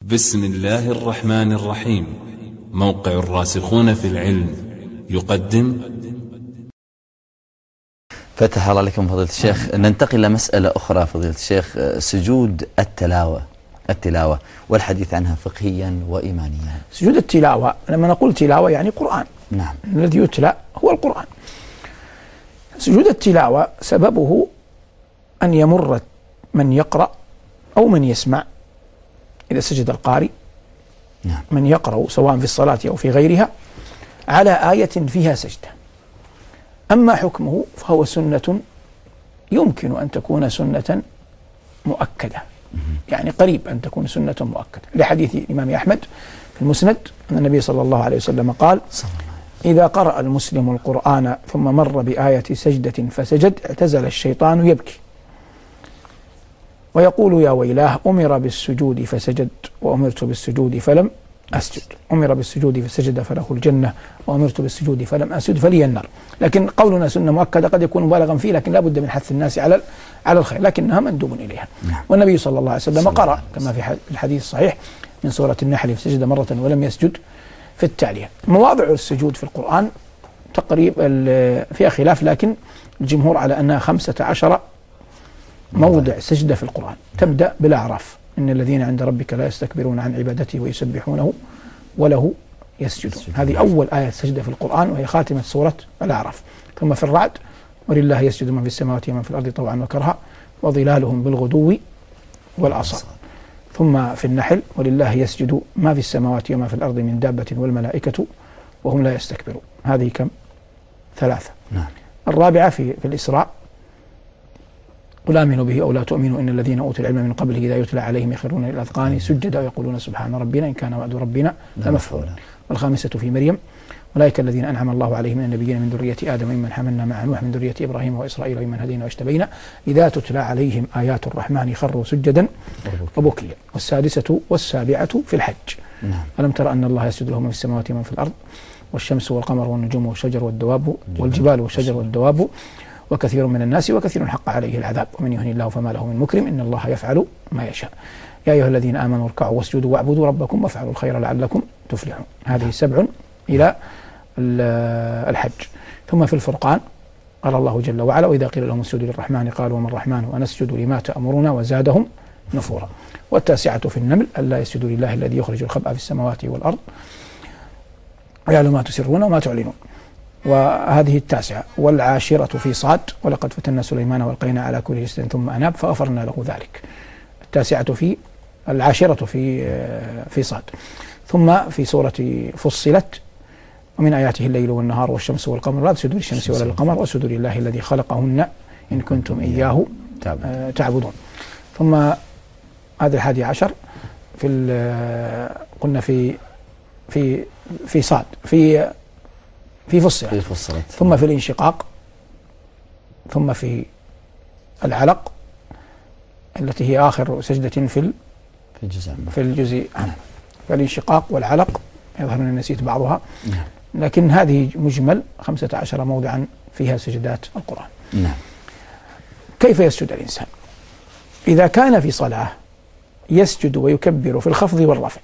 بسم الله الرحمن الرحيم. موقع الراسخون في العلم يقدم. فتح الله عليكم فضيلة الشيخ. ننتقل إلى مسألة أخرى فضيلة الشيخ، سجود التلاوة والحديث عنها فقهيا وإيمانيا. سجود التلاوة لما نقول تلاوة يعني قرآن. نعم. الذي يتلى هو القرآن. سجود التلاوة سببه أن يمر من يقرأ أو من يسمع إذا سجد القارئ. نعم. من يقرأ سواء في الصلاة أو في غيرها على آية فيها سجدة. أما حكمه فهو سنة يمكن أن تكون سنة مؤكدة، يعني قريب أن تكون سنة مؤكدة، لحديث الإمام أحمد في المسند أن النبي صلى الله عليه وسلم قال: إذا قرأ المسلم القرآن ثم مر بآية سجدة فسجد اعتزل الشيطان يبكي ويقول يا ويلاه أمر بالسجود فسجد وأمرت بالسجود فلم أسجد، أمر بالسجود فسجد فله الجنة وأمرت بالسجود فلم أسجد فلي النار. لكن قولنا سنة مؤكدة قد يكون مبالغا فيه، لكن لا بد من حث الناس على الخير، لكنها مندوب إليها. والنبي صلى الله عليه وسلم قرأ كما في الحديث الصحيح من سورة النحل فسجد مرة ولم يسجد في التالية. مواضع السجود في القرآن تقريبا فيها خلاف، لكن الجمهور على أنها 15 موضع سجدة في القرآن. تبدأ بالأعراف: إن الذين عند ربك لا يستكبرون عن عبادته ويسبحونه وله يسجدون. هذه أول آية سجدة في القرآن وهي خاتمة سورة الأعراف. ثم في الرعد: ولله يسجد من في السماوات ومن في الأرض طوعا وكرها وظلالهم بالغدو والآصال. ثم في النحل: ولله يسجد ما في السماوات وما في الأرض من دابة والملائكة وهم لا يستكبرون. هذه كم؟ 3. نعم. الرابعة في الإسراء: قل آمنوا به أو لا تؤمنوا إن الذين أوتوا العلم من قبله إذا يتلى عليهم يخرون إلى الأذقان سجدا ويقولون سبحان ربنا إن كان وعد ربنا لمفعولا. والخامسة في مريم: أولئك الذين أنعم الله عليهم من النبيين من ذرية آدم وممن حملنا مع نوح من ذرية إبراهيم وإسرائيل وممن هدينا واجتبينا إذا تتلى عليهم آيات الرحمن خروا سجدا وبكيا. والسادسة والسابعة في الحج: ألم تر أن الله يسجد له من في السماوات ومن في الأرض والشمس والقمر والنجوم والشجر والدواب والجبال والشجر والدواب وكثير من الناس وكثير حق عليه العذاب ومن يهن الله فما له من مكرم إن الله يفعل ما يشاء. يا أيها الذين آمنوا اركعوا واسجدوا واعبدوا ربكم وافعلوا الخير لعلكم تفلحون. هذه 7 إلى الحج. ثم في الفرقان قال الله جل وعلا: وإذا قيل لهم اسجدوا للرحمن قالوا وما الرحمن ونسجد لما تأمرنا وزادهم نفورا. والتاسعة في النمل: ألا يسجدوا لله الذي يخرج الخبأ في السماوات والأرض ويعلم ما تسرون وما تعلنون. وهذه 9. والعاشرة في صاد: ولقد فتنا سليمان والقينا على كل جسد ثم أناب فغفرنا له ذلك. العاشرة في صاد. ثم في سورة فصلت: ومن آياته الليل والنهار والشمس والقمر لا تسجدوا للشمس ولا للقمر واسجدوا لله الذي خلقهن إن كنتم إياه تعبدون. ثم هذا 11 قلنا في صاد في فصلت. ثم في الانشقاق. ثم في العلق التي هي آخر سجدة في الجزء فالانشقاق والعلق يظهر أني نسيت بعضها، لكن هذه مجمل 15 موضعا فيها سجدات القرآن. كيف يسجد الإنسان؟ إذا كان في صلاة يسجد ويكبر في الخفض والرفع.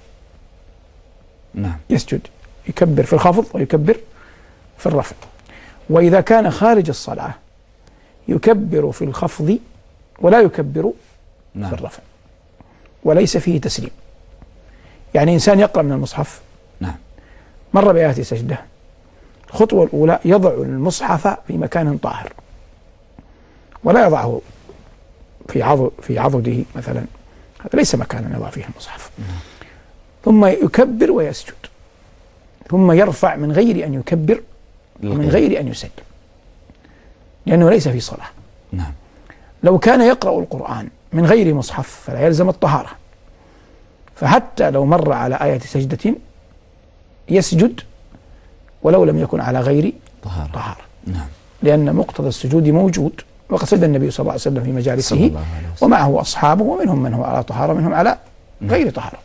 يسجد يكبر في الخفض ويكبر في الرفع. وإذا كان خارج الصلاة يكبر في الخفض ولا يكبر في الرفع، وليس فيه تسليم. يعني إنسان يقرأ من المصحف، مر بآية سجدة، الخطوة الأولى يضع المصحف في مكان طاهر ولا يضعه في عضده مثلا، هذا ليس مكانا يضع فيه المصحف. ثم يكبر ويسجد، ثم يرفع من غير أن يكبر ومن غير أن يسجد، لأنه ليس في صلاة. لو كان يقرأ القرآن من غير مصحف فلا يلزم الطهارة، فحتى لو مر على آية سجدة يسجد ولو لم يكن على غير طهارة. لأن مقتضى السجود موجود، وقد سجد النبي صلى الله عليه وسلم في مجالسه ومعه أصحابه، ومنهم من هو على طهارة ومنهم على غير طهارة.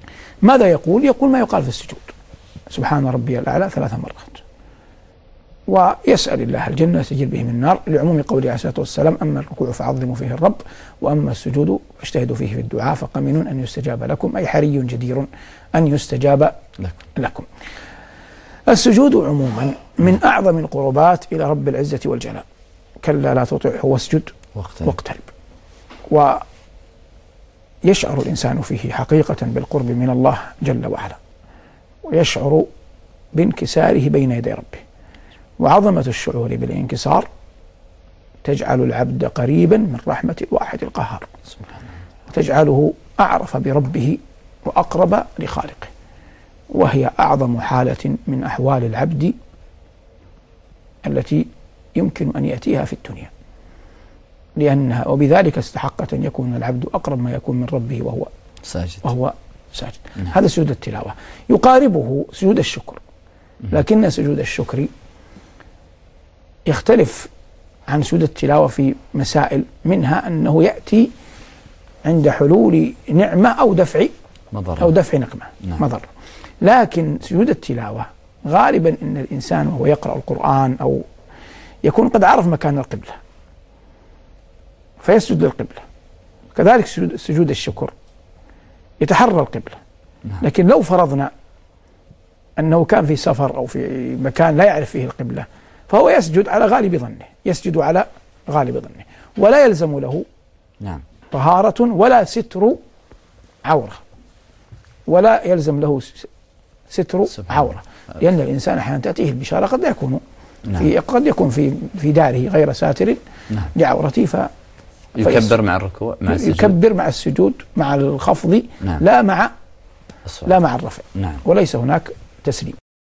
ماذا يقول؟ يقول ما يقال في السجود: سبحان ربي الأعلى 3 مرات، ويسأل الله الجنة يستجير به من النار، لعموم قوله عليه الصلاة والسلام: أما الركوع فعظموا فيه الرب، وأما السجود فاجتهدوا فيه في الدعاء فقمن أن يستجاب لكم، أي حري جدير أن يستجاب لكم. السجود عموما من أعظم القربات إلى رب العزة والجلال. كلا لا تطعه واسجد واقترب. ويشعر الإنسان فيه حقيقة بالقرب من الله جل وعلا، ويشعر بانكساره بين يدي ربه. وعظمة الشعور بالانكسار تجعل العبد قريبا من رحمة الواحد القهار، وتجعله أعرف بربه وأقرب لخالقه، وهي أعظم حالة من أحوال العبد التي يمكن أن يأتيها في الدنيا، لأنها وبذلك استحقت أن يكون العبد أقرب ما يكون من ربه وهو ساجد. هذا سجود التلاوة. يقاربه سجود الشكر، لكن سجود الشكر يختلف عن سجود التلاوة في مسائل، منها أنه يأتي عند حلول نعمة أو دفع نقمة مضر. لكن سجود التلاوة غالبا إن الإنسان وهو يقرأ القرآن أو يكون قد عرف مكان القبلة فيسجد للقبلة. كذلك سجود الشكر يتحرى القبلة. لكن لو فرضنا أنه كان في سفر أو في مكان لا يعرف فيه القبلة فهو يسجد على غالب ظنه، ولا يلزم له طهارة ولا ستر عورة، ولا يلزم له ستر عورة، لأن الإنسان أحيانا تأتيه البشارة قد يكون في داره غير ساتر لعورته، يكبر مع الركوع يكبر مع السجود مع الخفض لا مع الرفع، وليس هناك تسليم.